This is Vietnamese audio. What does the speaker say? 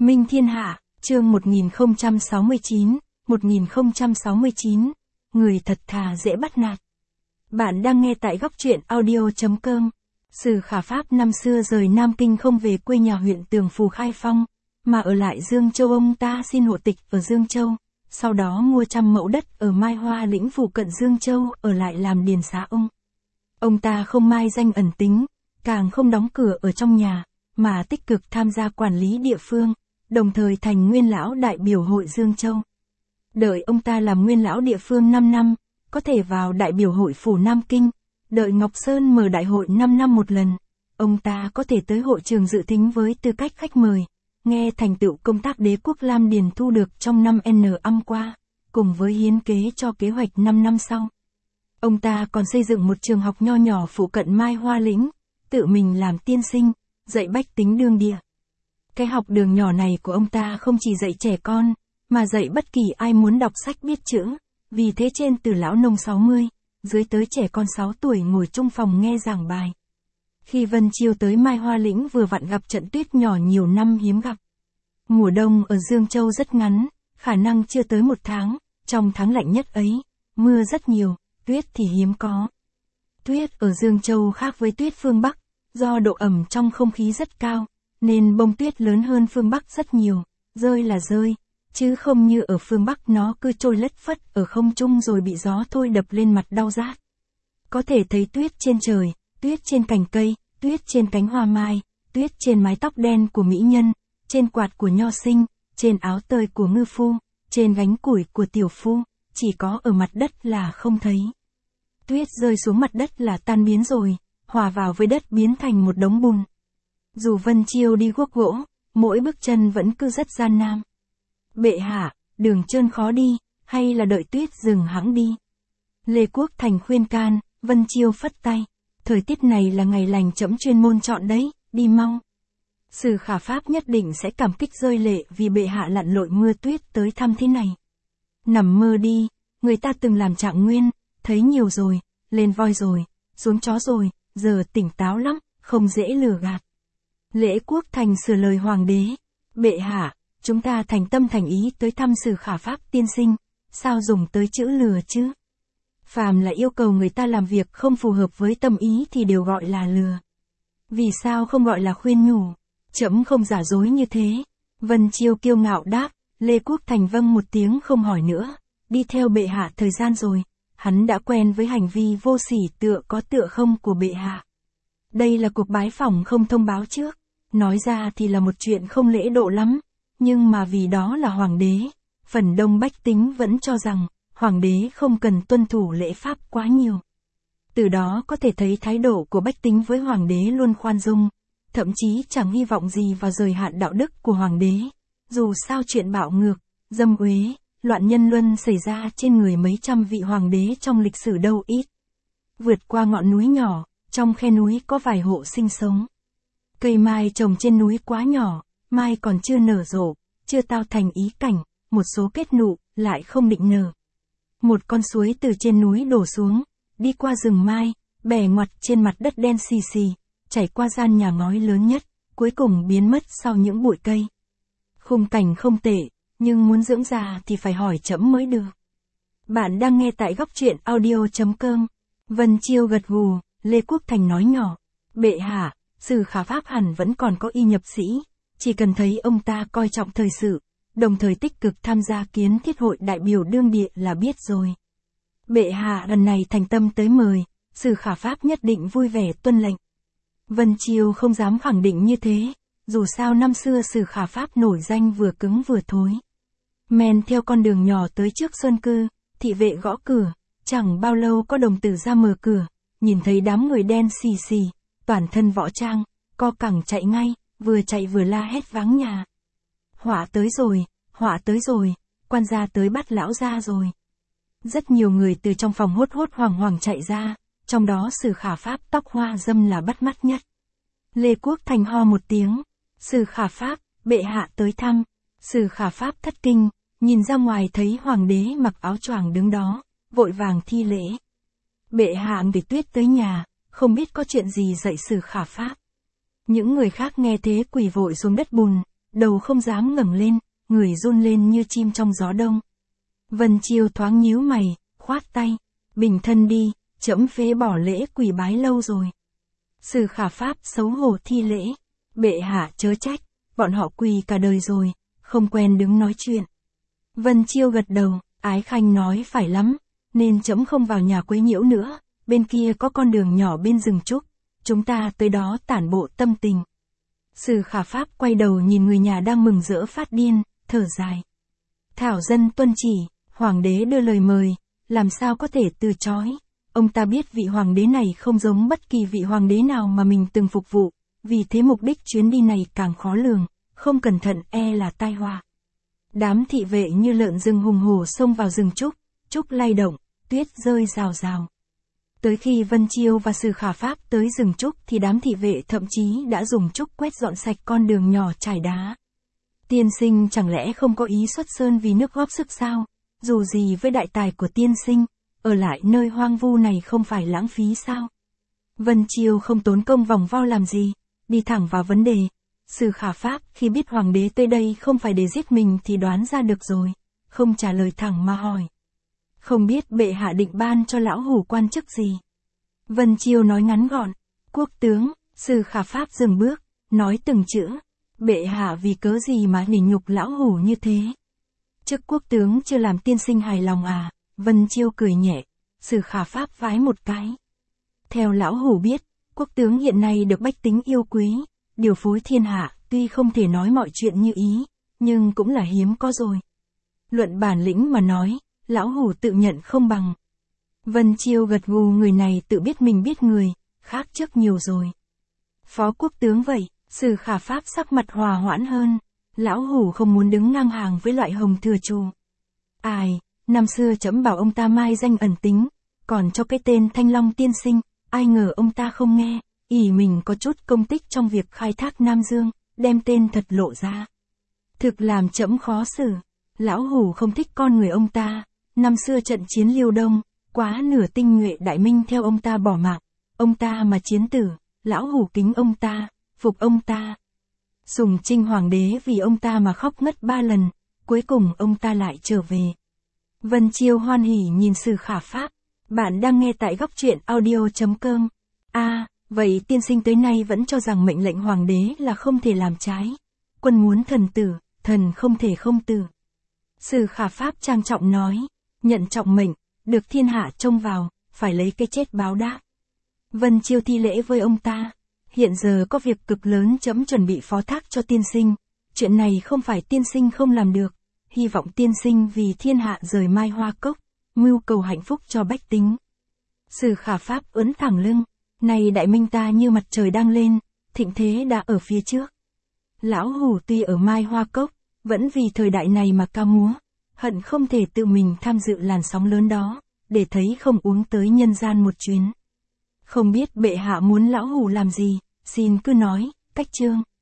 Minh Thiên Hạ, chương 1069, người thật thà dễ bắt nạt. Bạn đang nghe tại góc truyện audio.com. Sử Khả Pháp năm xưa rời Nam Kinh không về quê nhà huyện Tường Phù Khai Phong, mà ở lại Dương Châu. Ông ta xin hộ tịch ở Dương Châu, sau đó mua 100 mẫu đất ở Mai Hoa Lĩnh phụ cận Dương Châu ở lại làm điền xá ông. Ông ta không mai danh ẩn tính, càng không đóng cửa ở trong nhà, mà tích cực tham gia quản lý địa phương, đồng thời thành nguyên lão đại biểu hội Dương Châu. Đợi ông ta làm nguyên lão địa phương 5 năm, có thể vào đại biểu hội phủ Nam Kinh, đợi Ngọc Sơn mở đại hội 5 năm một lần, ông ta có thể tới hội trường dự thính với tư cách khách mời, nghe thành tựu công tác đế quốc Lam Điền thu được trong năm năm qua, cùng với hiến kế cho kế hoạch 5 năm sau. Ông ta còn xây dựng một trường học nho nhỏ phụ cận Mai Hoa Lĩnh, tự mình làm tiên sinh, dạy bách tính đương địa. Cái học đường nhỏ này của ông ta không chỉ dạy trẻ con, mà dạy bất kỳ ai muốn đọc sách biết chữ, vì thế trên từ lão nông 60, dưới tới trẻ con 6 tuổi ngồi chung phòng nghe giảng bài. Khi Vân Chiêu tới Mai Hoa Lĩnh vừa vặn gặp trận tuyết nhỏ nhiều năm hiếm gặp. Mùa đông ở Dương Châu rất ngắn, khả năng chưa tới 1 tháng, trong tháng lạnh nhất ấy, mưa rất nhiều, tuyết thì hiếm có. Tuyết ở Dương Châu khác với tuyết phương Bắc, do độ ẩm trong không khí rất cao, nên bông tuyết lớn hơn phương Bắc rất nhiều, rơi là rơi, chứ không như ở phương Bắc nó cứ trôi lất phất ở không trung rồi bị gió thôi đập lên mặt đau rát. Có thể thấy tuyết trên trời, tuyết trên cành cây, tuyết trên cánh hoa mai, tuyết trên mái tóc đen của mỹ nhân, trên quạt của nho sinh, trên áo tơi của ngư phu, trên gánh củi của tiểu phu, chỉ có ở mặt đất là không thấy. Tuyết rơi xuống mặt đất là tan biến rồi, hòa vào với đất biến thành một đống bùn. Dù Vân Chiêu đi guốc gỗ, mỗi bước chân vẫn cứ rất gian nan. Bệ hạ, đường trơn khó đi, hay là đợi tuyết dừng hẵng đi. Lê Quốc Thành khuyên can, Vân Chiêu phất tay. Thời tiết này là ngày lành trẫm chuyên môn chọn đấy, đi mau. Sử Khả Pháp nhất định sẽ cảm kích rơi lệ vì bệ hạ lặn lội mưa tuyết tới thăm thế này. Nằm mơ đi, người ta từng làm Trạng Nguyên, thấy nhiều rồi, lên voi rồi, xuống chó rồi, giờ tỉnh táo lắm, không dễ lừa gạt. Lễ Quốc Thành sửa lời hoàng đế, bệ hạ, chúng ta thành tâm thành ý tới thăm Sử Khả Pháp tiên sinh, sao dùng tới chữ lừa chứ? Phàm là yêu cầu người ta làm việc không phù hợp với tâm ý thì đều gọi là lừa. Vì sao không gọi là khuyên nhủ? Trẫm không giả dối như thế. Vân Chiêu kiêu ngạo đáp, Lê Quốc Thành vâng một tiếng không hỏi nữa, đi theo bệ hạ thời gian rồi, hắn đã quen với hành vi vô sỉ tựa có tựa không của bệ hạ. Đây là cuộc bái phỏng không thông báo trước, nói ra thì là một chuyện không lễ độ lắm, nhưng mà vì đó là hoàng đế, phần đông bách tính vẫn cho rằng, hoàng đế không cần tuân thủ lễ pháp quá nhiều. Từ đó có thể thấy thái độ của bách tính với hoàng đế luôn khoan dung, thậm chí chẳng hy vọng gì vào giới hạn đạo đức của hoàng đế. Dù sao chuyện bạo ngược, dâm uế, loạn nhân luân xảy ra trên người mấy trăm vị hoàng đế trong lịch sử đâu ít. Vượt qua ngọn núi nhỏ, trong khe núi có vài hộ sinh sống. Cây mai trồng trên núi quá nhỏ, mai còn chưa nở rộ, chưa tao thành ý cảnh, một số kết nụ, lại không định nở. Một con suối từ trên núi đổ xuống, đi qua rừng mai, bẻ ngoặt trên mặt đất đen xì xì, chảy qua gian nhà ngói lớn nhất, cuối cùng biến mất sau những bụi cây. Khung cảnh không tệ, nhưng muốn dưỡng già thì phải hỏi trẫm mới được. Bạn đang nghe tại góc truyện audio.com. Vân Chiêu gật gù, Lê Quốc Thành nói nhỏ, bệ hạ, Sử Khả Pháp hẳn vẫn còn có y nhập sĩ, chỉ cần thấy ông ta coi trọng thời sự, đồng thời tích cực tham gia kiến thiết hội đại biểu đương địa là biết rồi. Bệ hạ lần này thành tâm tới mời, Sử Khả Pháp nhất định vui vẻ tuân lệnh. Vân Chiêu không dám khẳng định như thế, dù sao năm xưa Sử Khả Pháp nổi danh vừa cứng vừa thối. Men theo con đường nhỏ tới trước xuân cư, thị vệ gõ cửa, chẳng bao lâu có đồng tử ra mở cửa, nhìn thấy đám người đen xì xì, toàn thân võ trang, co cẳng chạy ngay, vừa chạy vừa la hét vắng nhà. Họa tới rồi, quan gia tới bắt lão gia rồi. Rất nhiều người từ trong phòng hốt hốt hoảng hoảng chạy ra, trong đó Sử Khả Pháp tóc hoa dâm là bắt mắt nhất. Lê Quốc Thành ho một tiếng, Sử Khả Pháp, bệ hạ tới thăm. Sử Khả Pháp thất kinh, nhìn ra ngoài thấy hoàng đế mặc áo choàng đứng đó, vội vàng thi lễ. Bệ hạ vì tuyết tới nhà, không biết có chuyện gì dạy Sử Khả Pháp. Những người khác nghe thế quỳ vội xuống đất bùn, đầu không dám ngẩng lên, người run lên như chim trong gió đông. Vân Chiêu thoáng nhíu mày, khoát tay, bình thân đi, trẫm phế bỏ lễ quỳ bái lâu rồi. Sử Khả Pháp xấu hổ thi lễ, bệ hạ chớ trách, bọn họ quỳ cả đời rồi, không quen đứng nói chuyện. Vân Chiêu gật đầu, Ái Khanh nói phải lắm, nên trẫm không vào nhà quấy nhiễu nữa, bên kia có con đường nhỏ bên rừng trúc, chúng ta tới đó tản bộ tâm tình. Sử Khả Pháp quay đầu nhìn người nhà đang mừng rỡ phát điên, thở dài. Thảo dân tuân chỉ, hoàng đế đưa lời mời, làm sao có thể từ chối. Ông ta biết vị hoàng đế này không giống bất kỳ vị hoàng đế nào mà mình từng phục vụ, vì thế mục đích chuyến đi này càng khó lường, không cẩn thận là tai họa. Đám thị vệ như lợn rừng hùng hổ xông vào rừng trúc, trúc lay động, tuyết rơi rào rào. Tới khi Vân Chiêu và Sử Khả Pháp tới rừng trúc thì đám thị vệ thậm chí đã dùng trúc quét dọn sạch con đường nhỏ trải đá. Tiên sinh chẳng lẽ không có ý xuất sơn vì nước góp sức sao? Dù gì với đại tài của tiên sinh, ở lại nơi hoang vu này không phải lãng phí sao? Vân Chiêu không tốn công vòng vo làm gì, đi thẳng vào vấn đề. Sử Khả Pháp khi biết hoàng đế tới đây không phải để giết mình thì đoán ra được rồi, không trả lời thẳng mà hỏi. Không biết bệ hạ định ban cho lão hủ quan chức gì? Vân Chiêu nói ngắn gọn, quốc tướng. Sử Khả Pháp dừng bước, nói từng chữ, bệ hạ vì cớ gì mà nỉ nhục lão hủ như thế? Chức quốc tướng chưa làm tiên sinh hài lòng à? Vân Chiêu cười nhẹ, Sử Khả Pháp vái một cái. Theo lão hủ biết, quốc tướng hiện nay được bách tính yêu quý, điều phối thiên hạ, tuy không thể nói mọi chuyện như ý, nhưng cũng là hiếm có rồi. Luận bản lĩnh mà nói, lão hủ tự nhận không bằng. Vân Chiêu gật gù, người này tự biết mình biết người, khác trước nhiều rồi. Phó quốc tướng vậy, Sử Khả Pháp sắc mặt hòa hoãn hơn, lão hủ không muốn đứng ngang hàng với loại hồng thừa trù. Ai, năm xưa trẫm bảo ông ta mai danh ẩn tính, còn cho cái tên Thanh Long tiên sinh, ai ngờ ông ta không nghe, ỷ mình có chút công tích trong việc khai thác Nam Dương, đem tên thật lộ ra. Thực làm trẫm khó xử, lão hủ không thích con người ông ta, năm xưa trận chiến Liêu Đông, quá nửa tinh nhuệ đại minh theo ông ta bỏ mạng, ông ta mà chiến tử, lão hủ kính ông ta, phục ông ta. Sùng Trinh hoàng đế vì ông ta mà khóc ngất 3 lần, cuối cùng ông ta lại trở về. Vân Chiêu hoan hỉ nhìn Sử Khả Pháp, bạn đang nghe tại góc truyện audio.com. Vậy tiên sinh tới nay vẫn cho rằng mệnh lệnh hoàng đế là không thể làm trái. Quân muốn thần tử, thần không thể không tử. Sử Khả Pháp trang trọng nói, nhận trọng mệnh, được thiên hạ trông vào, phải lấy cái chết báo đáp. Vân Chiêu thi lễ với ông ta, hiện giờ có việc cực lớn trẫm chuẩn bị phó thác cho tiên sinh, chuyện này không phải tiên sinh không làm được, hy vọng tiên sinh vì thiên hạ rời Mai Hoa Cốc, mưu cầu hạnh phúc cho bách tính. Sử Khả Pháp ưỡn thẳng lưng, này đại minh ta như mặt trời đang lên, thịnh thế đã ở phía trước. Lão hủ tuy ở Mai Hoa Cốc, vẫn vì thời đại này mà ca múa, hận không thể tự mình tham dự làn sóng lớn đó, để thấy không uống tới nhân gian một chuyến. Không biết bệ hạ muốn lão hủ làm gì, xin cứ nói, cách chương.